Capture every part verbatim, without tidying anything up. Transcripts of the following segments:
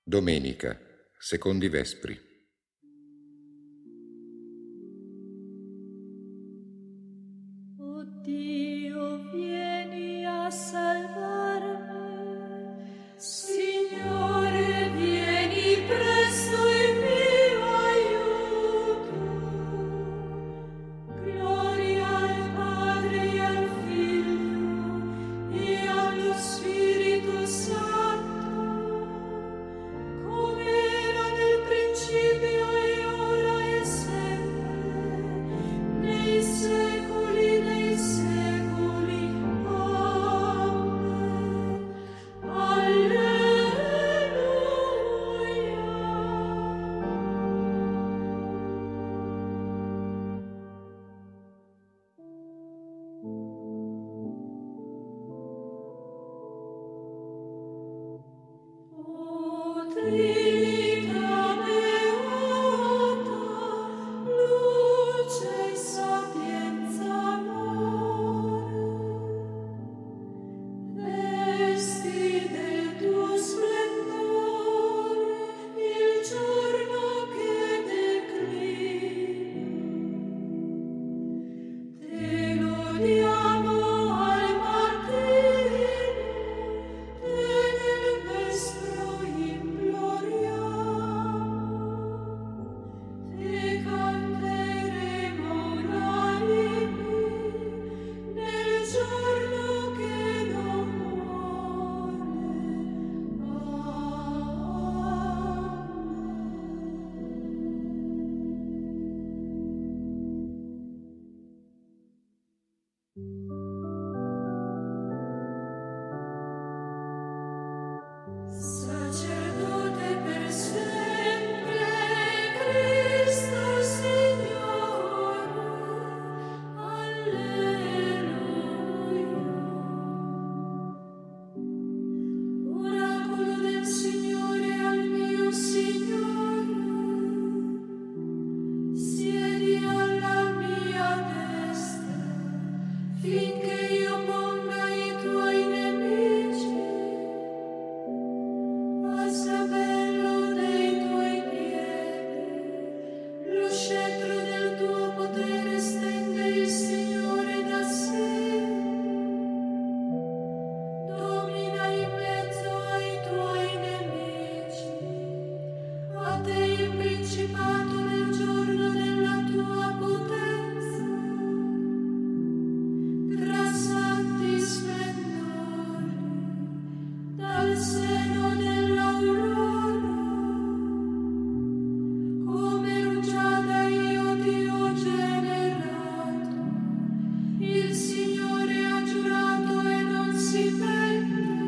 Domenica, secondi vespri. O Dio, vieni a salvarmi. Signore, vieni presto in mio aiuto. Gloria al Padre e al Figlio e allo Spirito Santo, come era nel principio e ora e sempre, nei secoli dei secoli. Amen. O Trinità beata, luce e sapienza amore, vesti del tuo splendore il giorno che declina. Te lodiamo al mattino, te nel vespro imploriamo, te canteremo unanimi nel giorno che non muore. Sacerdote per sempre, Cristo Signore, alleluia. Oracolo del Signore al mio Signore, siedi alla mia destra, finché io ponga i tuoi nemici a sgabello dei tuoi piedi. Lo scettro del tuo potere stende il Signore da sé. Domina in mezzo ai tuoi nemici. A te il principato nel giorno della tua potenza. Tra santi splendori, dal seno dell'aurora, come rugiada io ti ho generato. Il Signore ha giurato e non si pente.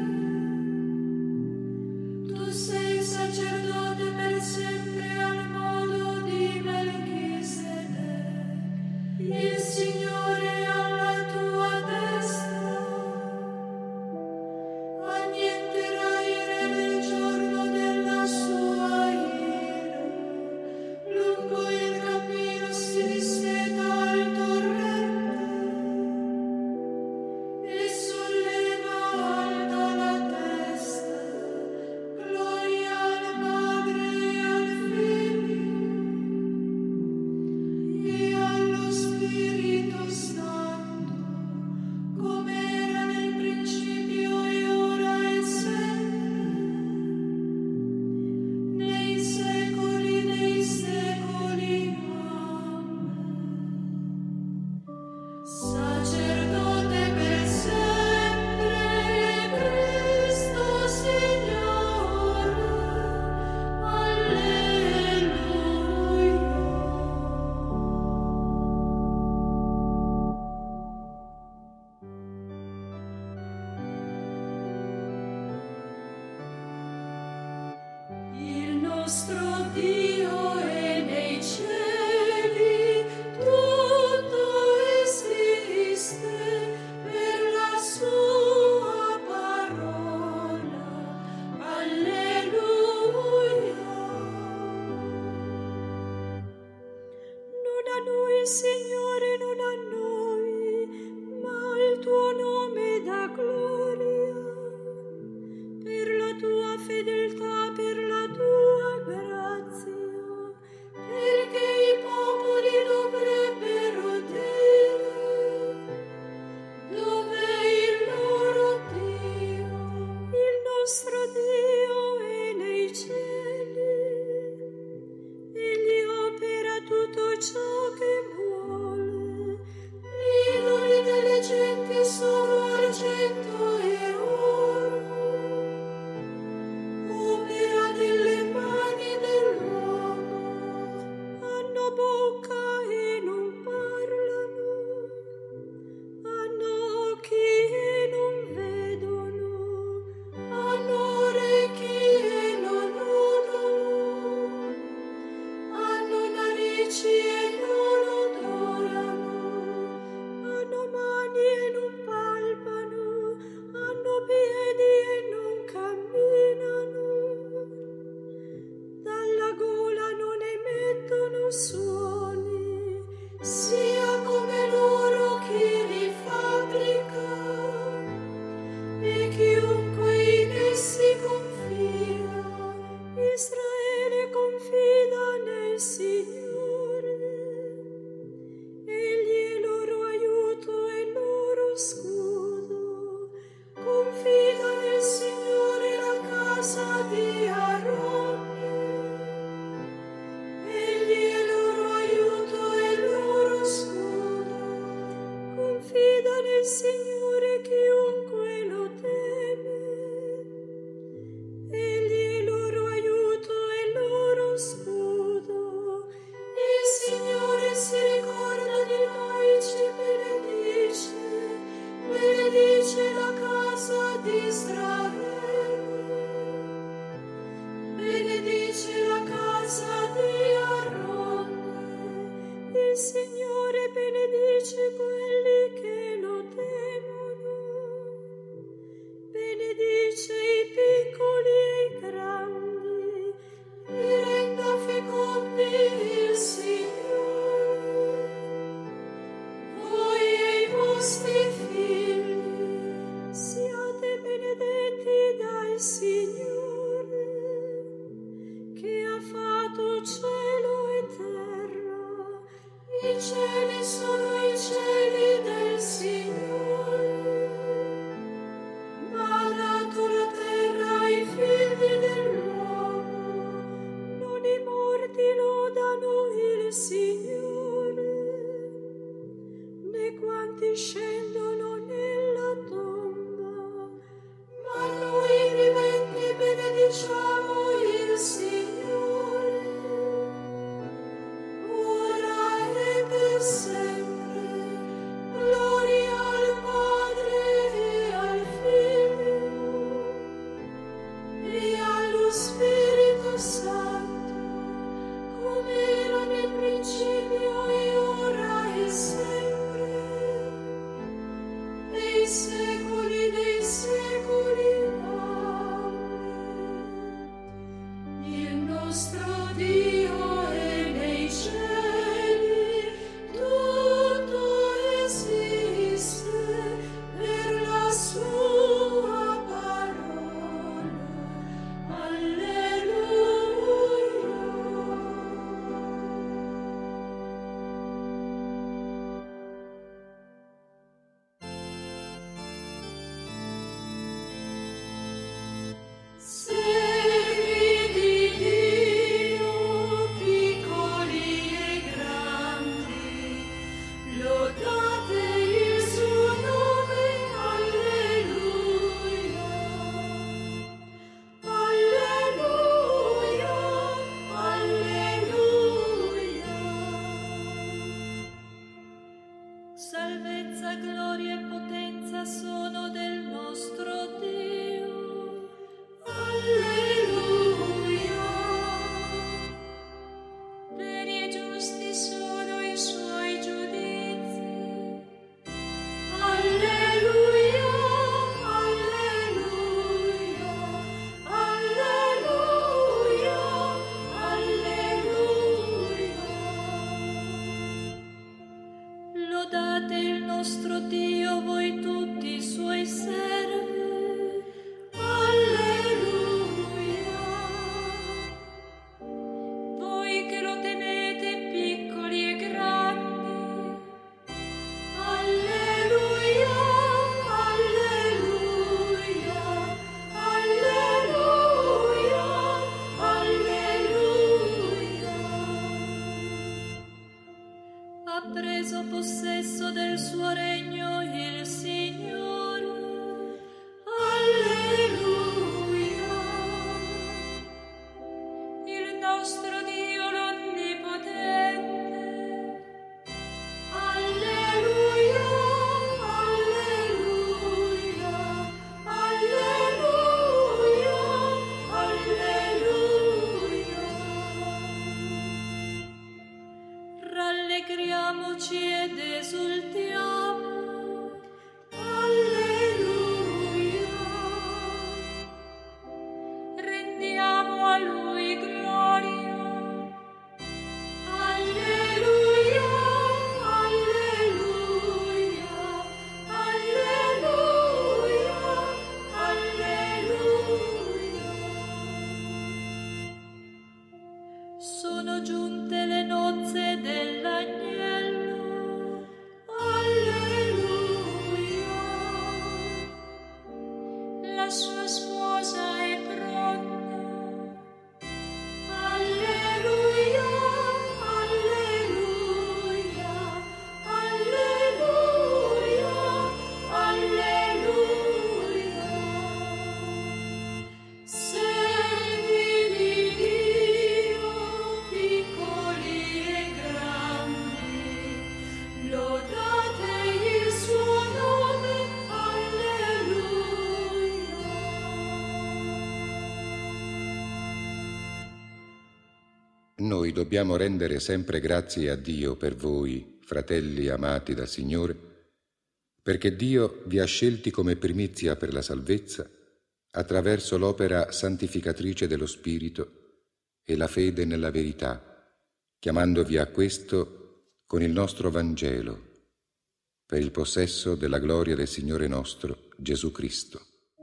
Tu sei sacerdote per sempre al modo di Melchisedec. Il Signore alla tua destra annienterà il re nel giorno della sua ira. Lungo il cammino si disseta al torrente e solleva alta la testa. Gloria al Padre e al Figlio e allo Spirito Santo, come era nel principio e ora e sempre, nei secoli dei secoli. Amen. Sacerdote per sempre, Cristo Signore, alleluia. Il nostro Dio è nei cieli, tutto esiste per la sua parola. Alleluia. Non a noi, Signore, non a noi, ma al tuo nome da gloria. Per la tua fedeltà, per la piedi e non camminano, dalla gola non emettono suoni, sia come loro chi li fabbrica, e chiunque in essi confida, Israele confida nel Signore. Egli è loro aiuto e il loro scudo. Confida nel Signore la casa di Aronne. Egli è loro aiuto e il loro scudo. Confida nel Signore chiunque lo teme. Egli è loro aiuto e il loro scudo. Il Signore si ricorda di noi, ci benedice, benedice la casa di Israele, benedice la casa di Aronne. Il Signore benedice quelli che lo temono, benedice i piccoli e i grandi, li renda fecondi il Signore. Voi e i vostri figli siate benedetti dal Signore, che ha fatto cielo e terra. I cieli sono i cieli del Signore, ma ha dato la terra ai figli dell'uomo. Non i morti lodano il Signore, né quanti scendono nella tomba, ma noi viventi sposa è pronta. Alleluia, alleluia, alleluia, alleluia. Servi di Dio, piccoli e grandi, lodate il suo nome, alleluia. Noi dobbiamo rendere sempre grazie a Dio per voi, fratelli amati dal Signore, perché Dio vi ha scelti come primizia per la salvezza attraverso l'opera santificatrice dello Spirito e la fede nella verità, chiamandovi a questo con il nostro Vangelo, per il possesso della gloria del Signore nostro Gesù Cristo.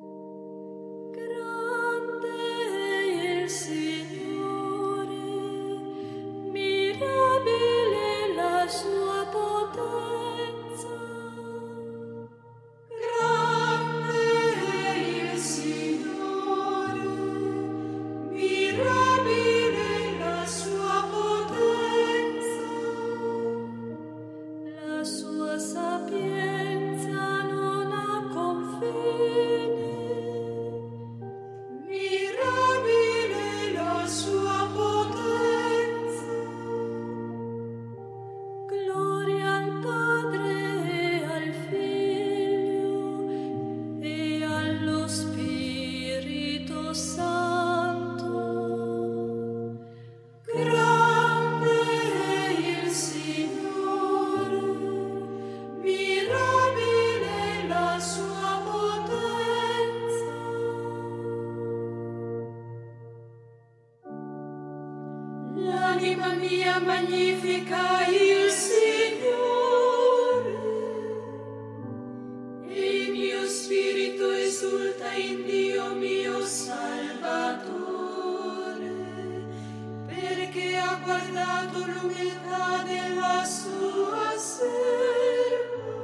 Grande è il Signore, mirabile la sua potenza. Grande è il Signore, mirabile la sua potenza. La sua sapienza non ha confine. Mirabile la sua potenza. Gloria al Padre e al Figlio e allo Spirito Santo. Grande è il Signore, mirabile la sua potenza. L'anima mia magnifica il Signore, e il mio spirito esulta in Dio mio Salvatore, perché ha guardato l'umiltà della sua serva.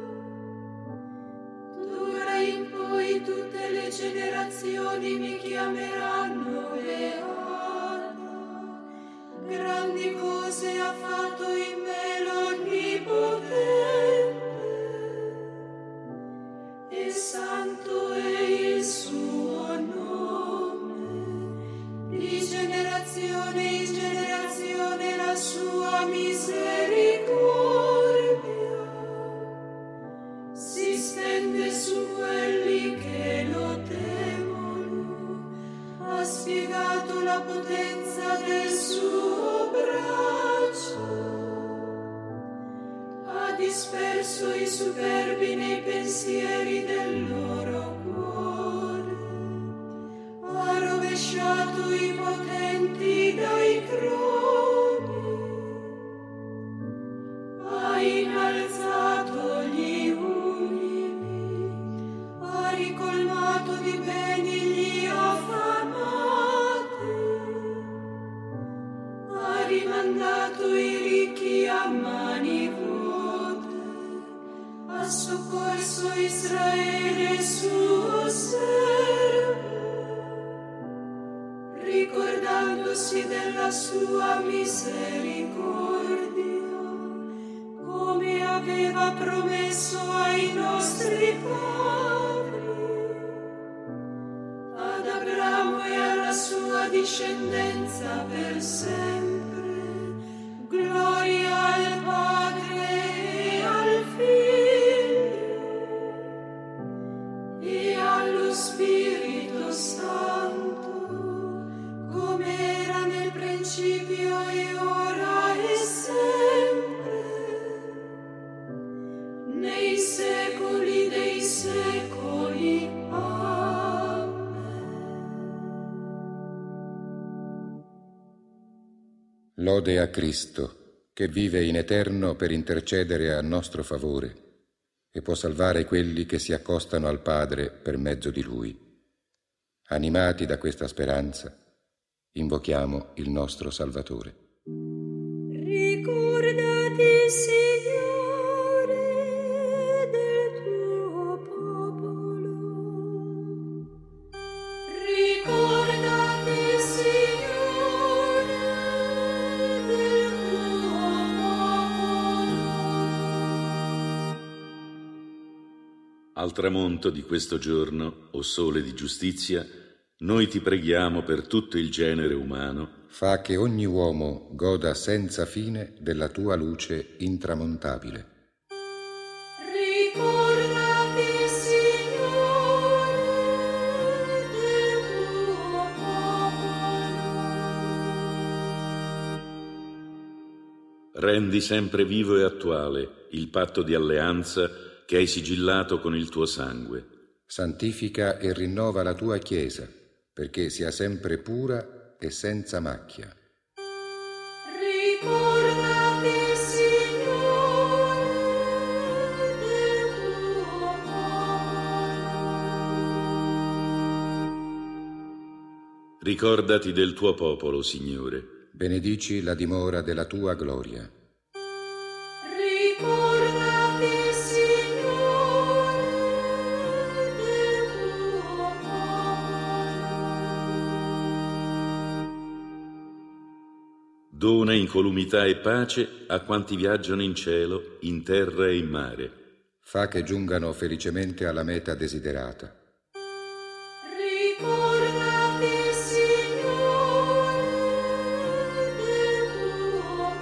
D'ora in poi tutte le generazioni mi chiameranno beata. Grandi cose ha fatto in me l'Onnipotente, e santo è il suo nome. Di generazione in generazione la sua misericordia si stende su quelli che lo temono. Ha spiegato la potenza del suo braccio, ha disperso i superbi nei pensieri del loro cuore, ha rovesciato i potenti dai troni, ha innalzato gli umili, ha ricolmato di beni gli affamati, ha rimandato i ricchi a mani vuote, ha soccorso Israele suo servo, ricordandosi della sua misericordia, come aveva promesso ai nostri padri, ad Abramo e alla sua discendenza per sempre. Gloria al Padre e al Figlio e allo Spirito Santo, come era nel principio e ora e sempre, nei secoli dei secoli. Amen. Lode a Cristo, che vive in eterno per intercedere a nostro favore e può salvare quelli che si accostano al Padre per mezzo di Lui. Animati da questa speranza, invochiamo il nostro Salvatore. Ricordati, Signore, del tuo popolo. Al tramonto di questo giorno, o sole di giustizia, noi ti preghiamo per tutto il genere umano. Fa che ogni uomo goda senza fine della tua luce intramontabile. Ricordati, Signore, del tuo popolo. Rendi sempre vivo e attuale il patto di alleanza che hai sigillato con il tuo sangue. Santifica e rinnova la tua Chiesa, perché sia sempre pura e senza macchia. Ricordati, Signore, del tuo popolo. Ricordati del tuo popolo, Signore. Benedici la dimora della tua gloria. Ricordati, Signore, del tuo popolo. Dona incolumità e pace a quanti viaggiano in cielo, in terra e in mare. Fa che giungano felicemente alla meta desiderata. Ricordati, Signore, del tuo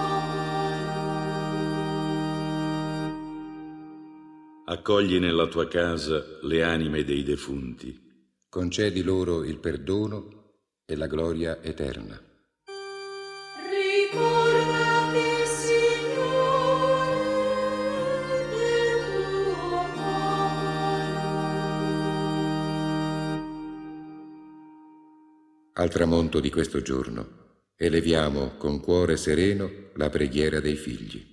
popolo. Accogli nella tua casa le anime dei defunti. Concedi loro il perdono e la gloria eterna. Ricordati, Signore, del tuo popolo. Al tramonto di questo giorno eleviamo con cuore sereno la preghiera dei figli.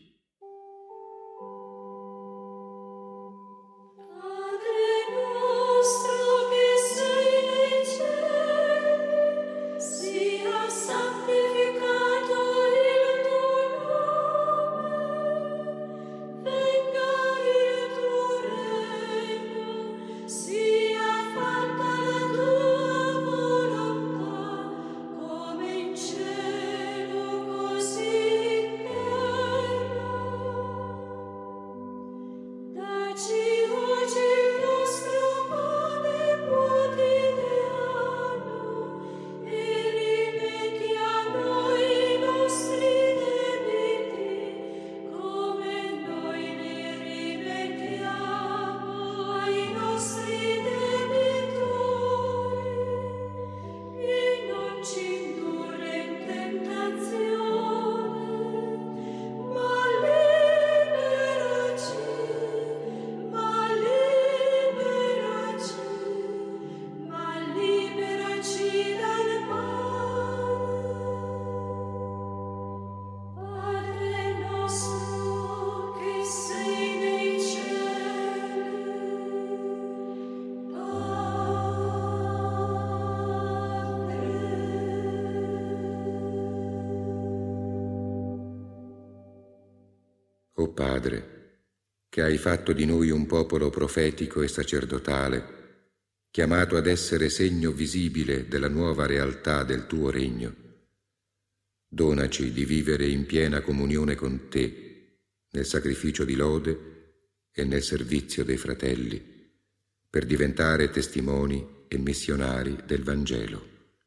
O Padre, che hai fatto di noi un popolo profetico e sacerdotale, chiamato ad essere segno visibile della nuova realtà del tuo regno, donaci di vivere in piena comunione con te, nel sacrificio di lode e nel servizio dei fratelli, per diventare testimoni e missionari del Vangelo.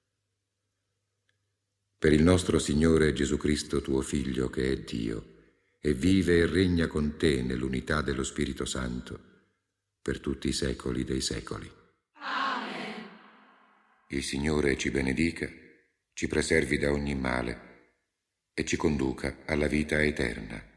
Per il nostro Signore Gesù Cristo, tuo Figlio, che è Dio, e vive e regna con te nell'unità dello Spirito Santo, per tutti i secoli dei secoli. Amen. Il Signore ci benedica, ci preservi da ogni male e ci conduca alla vita eterna.